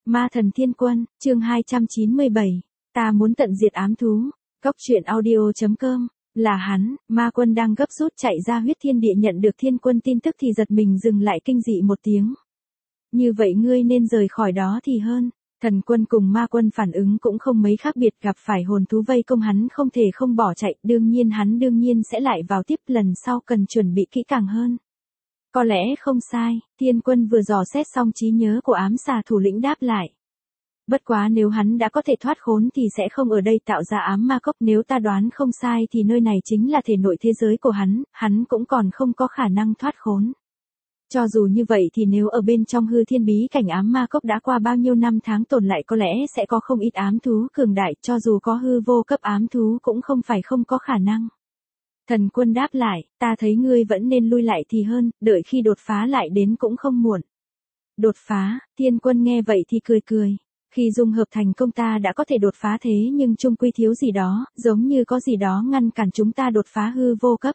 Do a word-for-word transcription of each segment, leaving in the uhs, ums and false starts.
Ma thần thiên quân, chương hai trăm chín mươi bảy. Ta muốn tận diệt ám thú. Cốc truyện audio chấm com. Là hắn, ma quân đang gấp rút chạy ra huyết thiên địa, nhận được thiên quân tin tức thì giật mình dừng lại, kinh dị một tiếng. Như vậy ngươi nên rời khỏi đó thì hơn. Thần quân cùng ma quân phản ứng cũng không mấy khác biệt, gặp phải hồn thú vây công hắn không thể không bỏ chạy, đương nhiên hắn đương nhiên sẽ lại vào tiếp, lần sau cần chuẩn bị kỹ càng hơn. Có lẽ không sai, thiên quân vừa dò xét xong trí nhớ của ám xà thủ lĩnh đáp lại. Bất quá nếu hắn đã có thể thoát khốn thì sẽ không ở đây tạo ra ám ma cốc, nếu ta đoán không sai thì nơi này chính là thể nội thế giới của hắn, hắn cũng còn không có khả năng thoát khốn. Cho dù như vậy thì nếu ở bên trong hư thiên bí cảnh ám ma cốc đã qua bao nhiêu năm tháng tồn lại, có lẽ sẽ có không ít ám thú cường đại, cho dù có hư vô cấp ám thú cũng không phải không có khả năng. Thần quân đáp lại, ta thấy ngươi vẫn nên lui lại thì hơn, đợi khi đột phá lại đến cũng không muộn. Đột phá, thiên quân nghe vậy thì cười cười. Khi dung hợp thành công ta đã có thể đột phá, thế nhưng chung quy thiếu gì đó, giống như có gì đó ngăn cản chúng ta đột phá hư vô cấp.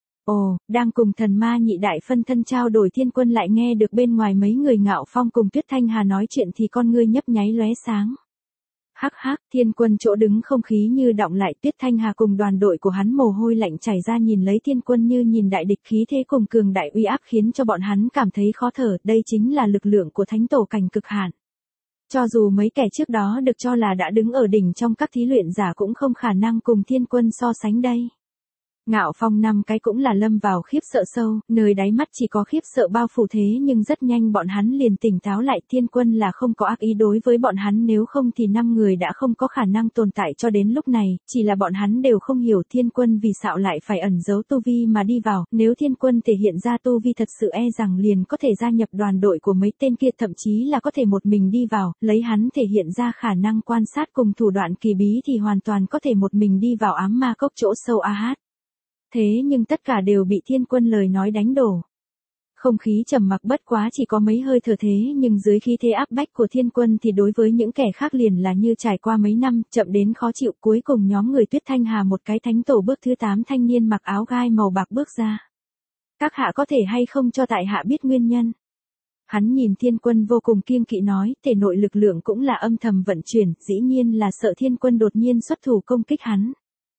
Ồ, đang cùng thần ma nhị đại phân thân trao đổi, thiên quân lại nghe được bên ngoài mấy người Ngạo Phong cùng Tuyết Thanh Hà nói chuyện thì con ngươi nhấp nháy lóe sáng. Hắc hắc, thiên quân chỗ đứng không khí như đọng lại, Tuyết Thanh Hà cùng đoàn đội của hắn mồ hôi lạnh chảy ra, nhìn lấy thiên quân như nhìn đại địch, khí thế cùng cường đại uy áp khiến cho bọn hắn cảm thấy khó thở, đây chính là lực lượng của thánh tổ cảnh cực hạn. Cho dù mấy kẻ trước đó được cho là đã đứng ở đỉnh trong các thí luyện giả cũng không khả năng cùng thiên quân so sánh đây. Ngạo Phong năm cái cũng là lâm vào khiếp sợ sâu, nơi đáy mắt chỉ có khiếp sợ bao phủ, thế nhưng rất nhanh bọn hắn liền tỉnh táo lại, thiên quân là không có ác ý đối với bọn hắn, nếu không thì năm người đã không có khả năng tồn tại cho đến lúc này, chỉ là bọn hắn đều không hiểu thiên quân vì sao lại phải ẩn giấu tu vi mà đi vào, nếu thiên quân thể hiện ra tu vi thật sự e rằng liền có thể gia nhập đoàn đội của mấy tên kia, thậm chí là có thể một mình đi vào, lấy hắn thể hiện ra khả năng quan sát cùng thủ đoạn kỳ bí thì hoàn toàn có thể một mình đi vào ám ma cốc chỗ sâu a hát. Thế nhưng tất cả đều bị thiên quân lời nói đánh đổ. Không khí trầm mặc bất quá chỉ có mấy hơi thở, thế nhưng dưới khí thế áp bách của thiên quân thì đối với những kẻ khác liền là như trải qua mấy năm, chậm đến khó chịu. Cuối cùng nhóm người Tuyết Thanh Hà một cái thánh tổ bước thứ tám thanh niên mặc áo gai màu bạc bước ra. Các hạ có thể hay không cho tại hạ biết nguyên nhân? Hắn nhìn thiên quân vô cùng kiêng kỵ nói, thể nội lực lượng cũng là âm thầm vận chuyển, dĩ nhiên là sợ thiên quân đột nhiên xuất thủ công kích hắn.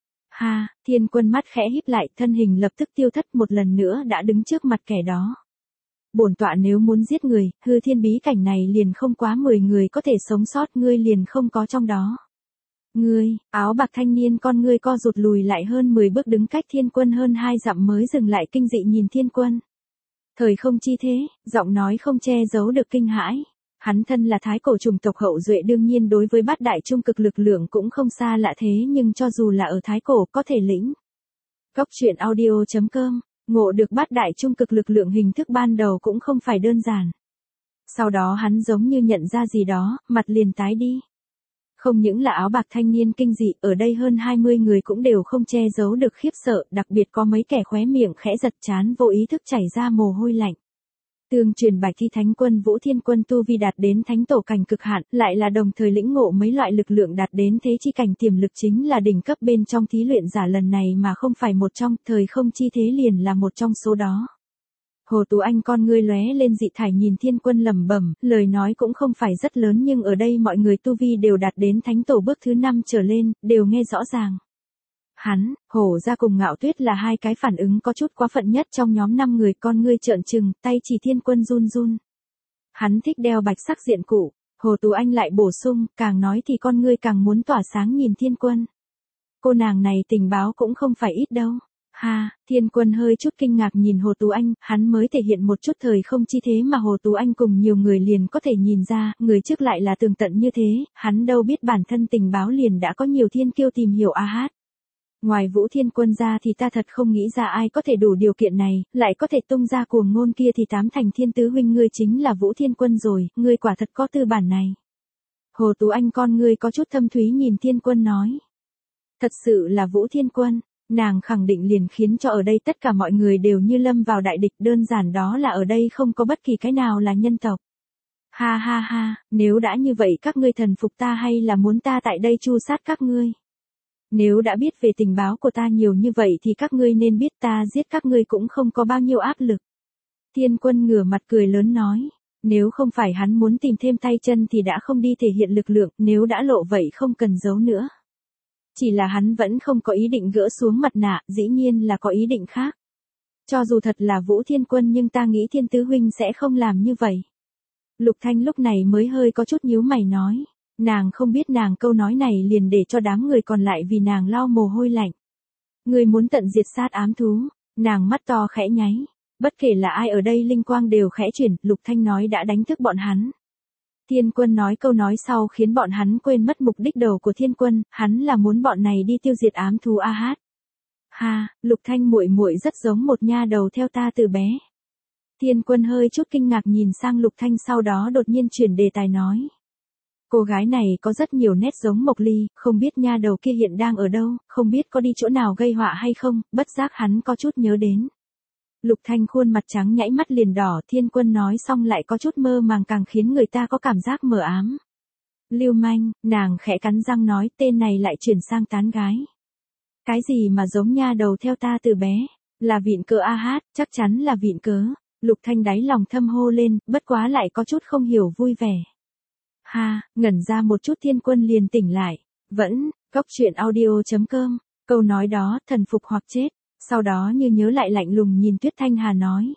Ha, thiên quân mắt khẽ híp lại, thân hình lập tức tiêu thất, một lần nữa đã đứng trước mặt kẻ đó. Bổn tọa nếu muốn giết người, hư thiên bí cảnh này liền không quá mười người có thể sống sót, ngươi liền không có trong đó. Ngươi, áo bạc thanh niên con ngươi co rụt lùi lại hơn mười bước, đứng cách thiên quân hơn hai dặm mới dừng lại, kinh dị nhìn thiên quân. Thời không chi thế, giọng nói không che giấu được kinh hãi. Hắn thân là thái cổ chủng tộc hậu duệ, đương nhiên đối với bát đại trung cực lực lượng cũng không xa lạ, thế nhưng cho dù là ở thái cổ có thể lĩnh. Cốc truyện audio chấm com, ngộ được bát đại trung cực lực lượng hình thức ban đầu cũng không phải đơn giản. Sau đó hắn giống như nhận ra gì đó, mặt liền tái đi. Không những là áo bạc thanh niên kinh dị, ở đây hơn hai mươi người cũng đều không che giấu được khiếp sợ, đặc biệt có mấy kẻ khóe miệng khẽ giật, chán vô ý thức chảy ra mồ hôi lạnh. Tương truyền bạch thi thánh quân Vũ Thiên Quân tu vi đạt đến thánh tổ cảnh cực hạn, lại là đồng thời lĩnh ngộ mấy loại lực lượng đạt đến thế chi cảnh, tiềm lực chính là đỉnh cấp bên trong thí luyện giả lần này mà không phải một trong, thời không chi thế liền là một trong số đó. Hồ Tú Anh con ngươi lóe lên dị thải nhìn thiên quân lẩm bẩm, lời nói cũng không phải rất lớn nhưng ở đây mọi người tu vi đều đạt đến thánh tổ bước thứ năm trở lên, đều nghe rõ ràng. Hắn, Hổ ra cùng Ngạo Tuyết là hai cái phản ứng có chút quá phận nhất trong nhóm năm người, con ngươi trợn trừng, tay chỉ thiên quân run run. Hắn thích đeo bạch sắc diện cụ, Hồ Tú Anh lại bổ sung, càng nói thì con ngươi càng muốn tỏa sáng nhìn thiên quân. Cô nàng này tình báo cũng không phải ít đâu. Ha, thiên quân hơi chút kinh ngạc nhìn Hồ Tú Anh, hắn mới thể hiện một chút thời không chi thế mà Hồ Tú Anh cùng nhiều người liền có thể nhìn ra, người trước lại là tường tận như thế, hắn đâu biết bản thân tình báo liền đã có nhiều thiên kiêu tìm hiểu a hát. Ngoài Vũ Thiên Quân ra thì ta thật không nghĩ ra ai có thể đủ điều kiện này, lại có thể tung ra cuồng ngôn kia thì tám thành thiên tứ huynh ngươi chính là Vũ Thiên Quân rồi, ngươi quả thật có tư bản này. Hồ Tú Anh con ngươi có chút thâm thúy nhìn thiên quân nói. Thật sự là Vũ Thiên Quân, nàng khẳng định liền khiến cho ở đây tất cả mọi người đều như lâm vào đại địch, đơn giản đó là ở đây không có bất kỳ cái nào là nhân tộc. Ha ha ha, nếu đã như vậy các ngươi thần phục ta hay là muốn ta tại đây tru sát các ngươi? Nếu đã biết về tình báo của ta nhiều như vậy thì các ngươi nên biết ta giết các ngươi cũng không có bao nhiêu áp lực. Thiên quân ngửa mặt cười lớn nói. Nếu không phải hắn muốn tìm thêm tay chân thì đã không đi thể hiện lực lượng, nếu đã lộ vậy không cần giấu nữa. Chỉ là hắn vẫn không có ý định gỡ xuống mặt nạ, dĩ nhiên là có ý định khác. Cho dù thật là Vũ Thiên Quân nhưng ta nghĩ Thiên Tứ Huynh sẽ không làm như vậy. Lục Thanh lúc này mới hơi có chút nhíu mày nói. Nàng không biết nàng câu nói này liền để cho đám người còn lại vì nàng lau mồ hôi lạnh. Người muốn tận diệt sát ám thú, nàng mắt to khẽ nháy. Bất kể là ai ở đây linh quang đều khẽ chuyển, Lục Thanh nói đã đánh thức bọn hắn. Thiên Quân nói câu nói sau khiến bọn hắn quên mất mục đích đầu của Thiên Quân, hắn là muốn bọn này đi tiêu diệt ám thú A Hát. Ha, Lục Thanh muội muội rất giống một nha đầu theo ta từ bé. Thiên Quân hơi chút kinh ngạc nhìn sang Lục Thanh sau đó đột nhiên chuyển đề tài nói. Cô gái này có rất nhiều nét giống Mộc Ly, không biết nha đầu kia hiện đang ở đâu, không biết có đi chỗ nào gây họa hay không, bất giác hắn có chút nhớ đến. Lục Thanh khuôn mặt trắng nhãy mắt liền đỏ, Thiên Quân nói xong lại có chút mơ màng càng khiến người ta có cảm giác mờ ám. Lưu manh, nàng khẽ cắn răng nói tên này lại chuyển sang tán gái. Cái gì mà giống nha đầu theo ta từ bé, là vịn cớ A Hát, chắc chắn là vịn cớ. Lục Thanh đáy lòng thâm hô lên, bất quá lại có chút không hiểu vui vẻ. Ha, ngẩn ra một chút Thiên Quân liền tỉnh lại. Vẫn, cốc truyện audio chấm com, câu nói đó, thần phục hoặc chết. Sau đó như nhớ lại lạnh lùng nhìn Tuyết Thanh Hà nói.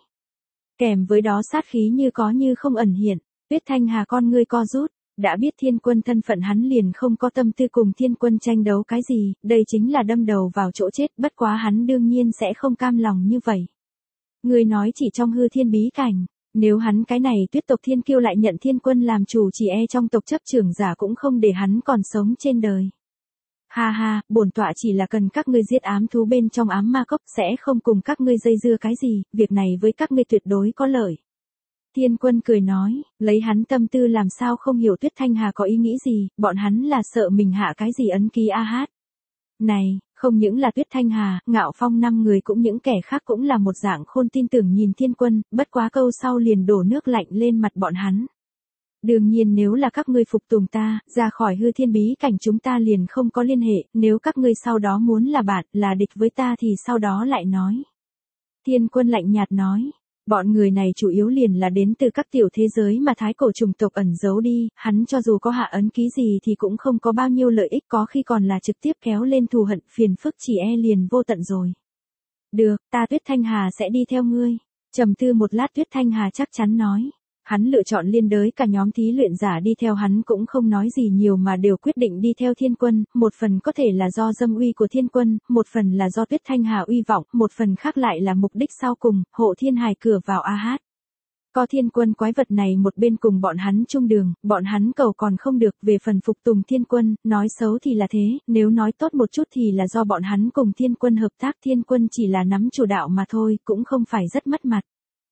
Kèm với đó sát khí như có như không ẩn hiện, Tuyết Thanh Hà con ngươi co rút, đã biết Thiên Quân thân phận hắn liền không có tâm tư cùng Thiên Quân tranh đấu cái gì, đây chính là đâm đầu vào chỗ chết, bất quá hắn đương nhiên sẽ không cam lòng như vậy. Người nói chỉ trong hư thiên bí cảnh, nếu hắn cái này Tuyết tộc Thiên Kiêu lại nhận Thiên Quân làm chủ chỉ e trong tộc chấp trưởng giả cũng không để hắn còn sống trên đời. Ha ha, bổn tọa chỉ là cần các ngươi giết ám thú bên trong ám ma cốc sẽ không cùng các ngươi dây dưa cái gì, việc này với các ngươi tuyệt đối có lợi. Thiên Quân cười nói, lấy hắn tâm tư làm sao không hiểu Tuyết Thanh Hà có ý nghĩ gì, bọn hắn là sợ mình hạ cái gì ấn ký A Hát. Này, không những là Tuyết Thanh Hà, Ngạo Phong năm người cũng những kẻ khác cũng là một dạng khôn tin tưởng nhìn Thiên Quân, bất quá câu sau liền đổ nước lạnh lên mặt bọn hắn. Đương nhiên nếu là các ngươi phục tùng ta, ra khỏi hư thiên bí cảnh chúng ta liền không có liên hệ, nếu các ngươi sau đó muốn là bạn, là địch với ta thì sau đó lại nói. Thiên Quân lạnh nhạt nói, bọn người này chủ yếu liền là đến từ các tiểu thế giới mà thái cổ chủng tộc ẩn giấu đi, hắn cho dù có hạ ấn ký gì thì cũng không có bao nhiêu lợi ích, có khi còn là trực tiếp kéo lên thù hận, phiền phức chỉ e liền vô tận rồi. Được, ta Tuyết Thanh Hà sẽ đi theo ngươi. Trầm tư một lát Tuyết Thanh Hà chắc chắn nói. Hắn lựa chọn liên đới cả nhóm thí luyện giả đi theo hắn cũng không nói gì nhiều mà đều quyết định đi theo Thiên Quân, một phần có thể là do dâm uy của Thiên Quân, một phần là do Tuyết Thanh Hà uy vọng, một phần khác lại là mục đích sau cùng, hộ Thiên Hải cửa vào A Hát. Có Thiên Quân quái vật này một bên cùng bọn hắn chung đường, bọn hắn cầu còn không được, về phần phục tùng Thiên Quân, nói xấu thì là thế, nếu nói tốt một chút thì là do bọn hắn cùng Thiên Quân hợp tác, Thiên Quân chỉ là nắm chủ đạo mà thôi, cũng không phải rất mất mặt.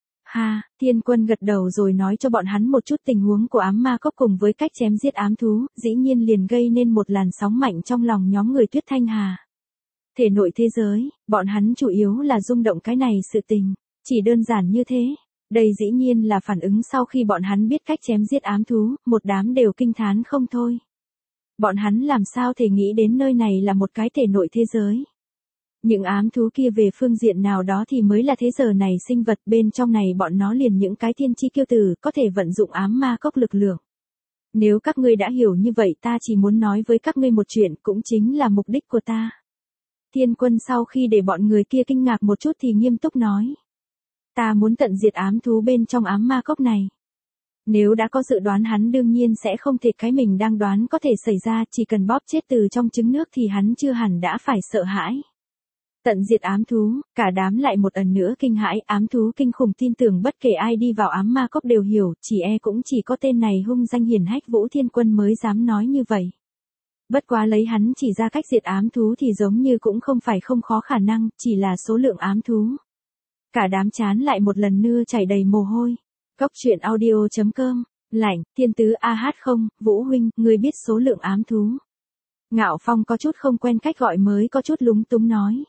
Ha, Thiên Quân gật đầu rồi nói cho bọn hắn một chút tình huống của ám ma cốc cùng với cách chém giết ám thú, dĩ nhiên liền gây nên một làn sóng mạnh trong lòng nhóm người Tuyết Thanh Hà. Thể nội thế giới, bọn hắn chủ yếu là rung động cái này sự tình, chỉ đơn giản như thế. Đây dĩ nhiên là phản ứng sau khi bọn hắn biết cách chém giết ám thú, một đám đều kinh thán không thôi. Bọn hắn làm sao thể nghĩ đến nơi này là một cái thể nội thế giới. Những ám thú kia về phương diện nào đó thì mới là thế giờ này sinh vật, bên trong này bọn nó liền những cái thiên chi kiêu tử, có thể vận dụng ám ma cốc lực lượng. Nếu các ngươi đã hiểu như vậy ta chỉ muốn nói với các ngươi một chuyện, cũng chính là mục đích của ta. Thiên Quân sau khi để bọn người kia kinh ngạc một chút thì nghiêm túc nói. Ta muốn tận diệt ám thú bên trong ám ma cốc này. Nếu đã có dự đoán hắn đương nhiên sẽ không thể cái mình đang đoán có thể xảy ra, chỉ cần bóp chết từ trong trứng nước thì hắn chưa hẳn đã phải sợ hãi. Tận diệt ám thú, cả đám lại một lần nữa kinh hãi, ám thú kinh khủng tin tưởng bất kể ai đi vào ám ma cốc đều hiểu, chỉ e cũng chỉ có tên này hung danh hiển hách Vũ Thiên Quân mới dám nói như vậy. Bất quá lấy hắn chỉ ra cách diệt ám thú thì giống như cũng không phải không khó khả năng, chỉ là số lượng ám thú. Cả đám chán lại một lần nữa chảy đầy mồ hôi. Cốc truyện audio chấm com, lạnh, Thiên Tứ A Hát không, Vũ huynh, ngươi biết số lượng ám thú. Ngạo Phong có chút không quen cách gọi mới có chút lúng túng nói.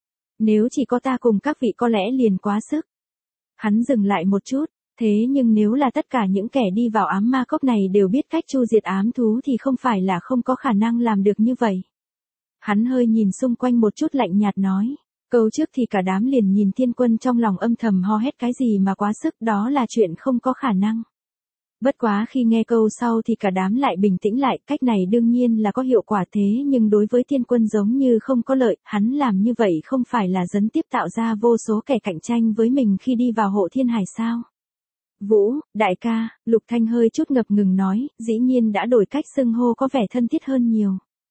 Nếu chỉ có ta cùng các vị có lẽ liền quá sức. Hắn dừng lại một chút, thế nhưng nếu là tất cả những kẻ đi vào ám ma cốc này đều biết cách chu diệt ám thú thì không phải là không có khả năng làm được như vậy. Hắn hơi nhìn xung quanh một chút lạnh nhạt nói. Câu trước thì cả đám liền nhìn Thiên Quân trong lòng âm thầm ho hét cái gì mà quá sức, đó là chuyện không có khả năng. Bất quá khi nghe câu sau thì cả đám lại bình tĩnh lại, cách này đương nhiên là có hiệu quả thế nhưng đối với Thiên Quân giống như không có lợi, hắn làm như vậy không phải là gián tiếp tạo ra vô số kẻ cạnh tranh với mình khi đi vào hộ thiên hải sao? Vũ, đại ca, Lục Thanh hơi chút ngập ngừng nói, dĩ nhiên đã đổi cách xưng hô có vẻ thân thiết hơn nhiều.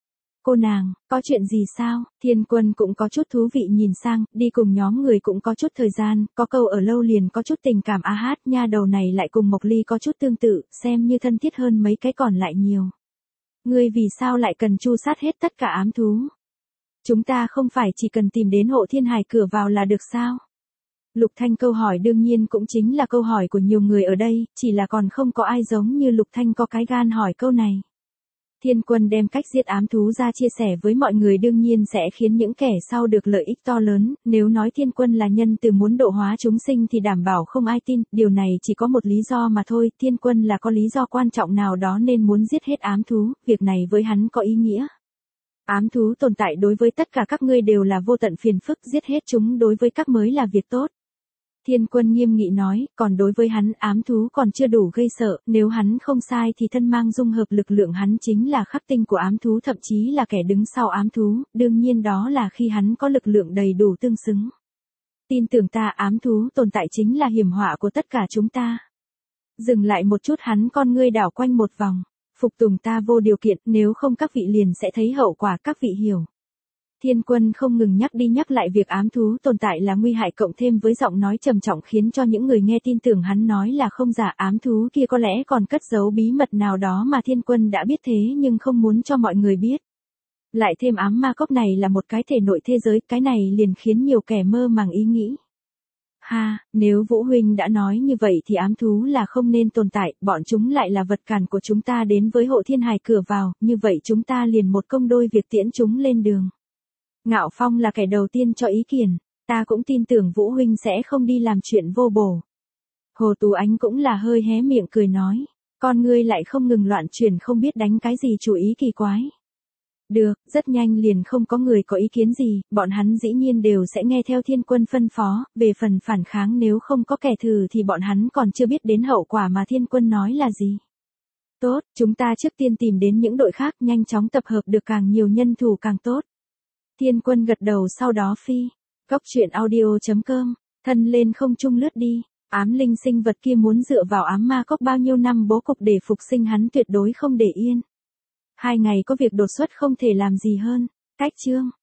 Cô nàng, có chuyện gì sao? Thiên Quân cũng có chút thú vị nhìn sang, đi cùng nhóm người cũng có chút thời gian, có câu ở lâu liền có chút tình cảm a hát, nha đầu này lại cùng Mộc Ly có chút tương tự, xem như thân thiết hơn mấy cái còn lại nhiều. Ngươi vì sao lại cần chu sát hết tất cả ám thú? Chúng ta không phải chỉ cần tìm đến hộ thiên hải cửa vào là được sao? Lục Thanh câu hỏi đương nhiên cũng chính là câu hỏi của nhiều người ở đây, chỉ là còn không có ai giống như Lục Thanh có cái gan hỏi câu này. Thiên Quân đem cách giết ám thú ra chia sẻ với mọi người đương nhiên sẽ khiến những kẻ sau được lợi ích to lớn, nếu nói Thiên Quân là nhân từ muốn độ hóa chúng sinh thì đảm bảo không ai tin, điều này chỉ có một lý do mà thôi, Thiên Quân là có lý do quan trọng nào đó nên muốn giết hết ám thú, việc này với hắn có ý nghĩa. Ám thú tồn tại đối với tất cả các ngươi đều là vô tận phiền phức, giết hết chúng đối với các mới là việc tốt. Thiên Quân nghiêm nghị nói, còn đối với hắn ám thú còn chưa đủ gây sợ, nếu hắn không sai thì thân mang dung hợp lực lượng hắn chính là khắc tinh của ám thú thậm chí là kẻ đứng sau ám thú, đương nhiên đó là khi hắn có lực lượng đầy đủ tương xứng. Tin tưởng ta ám thú tồn tại chính là hiểm họa của tất cả chúng ta. Dừng lại một chút hắn con ngươi đảo quanh một vòng, phục tùng ta vô điều kiện nếu không các vị liền sẽ thấy hậu quả các vị hiểu. Thiên Quân không ngừng nhắc đi nhắc lại việc ám thú tồn tại là nguy hại cộng thêm với giọng nói trầm trọng khiến cho những người nghe tin tưởng hắn nói là không giả ám thú kia có lẽ còn cất giấu bí mật nào đó mà Thiên Quân đã biết thế nhưng không muốn cho mọi người biết. Lại thêm ám ma cốc này là một cái thể nội thế giới, cái này liền khiến nhiều kẻ mơ màng ý nghĩ. Ha, nếu Vũ Huynh đã nói như vậy thì ám thú là không nên tồn tại, bọn chúng lại là vật cản của chúng ta đến với hộ thiên hải cửa vào, như vậy chúng ta liền một công đôi việc tiễn chúng lên đường. Ngạo Phong là kẻ đầu tiên cho ý kiến, ta cũng tin tưởng Vũ Huynh sẽ không đi làm chuyện vô bổ. Hồ Tú Ánh cũng là hơi hé miệng cười nói, con ngươi lại không ngừng loạn chuyển không biết đánh cái gì chủ ý kỳ quái. Được, rất nhanh liền không có người có ý kiến gì, bọn hắn dĩ nhiên đều sẽ nghe theo Thiên Quân phân phó, về phần phản kháng nếu không có kẻ thù thì bọn hắn còn chưa biết đến hậu quả mà Thiên Quân nói là gì. Tốt, chúng ta trước tiên tìm đến những đội khác nhanh chóng tập hợp được càng nhiều nhân thủ càng tốt. Thiên Quân gật đầu sau đó phi. Góc truyện audio chấm com, thân lên không trung lướt đi. Ám linh sinh vật kia muốn dựa vào ám ma cốc bao nhiêu năm bố cục để phục sinh hắn tuyệt đối không để yên. Hai ngày có việc đột xuất không thể làm gì hơn. Cách chương.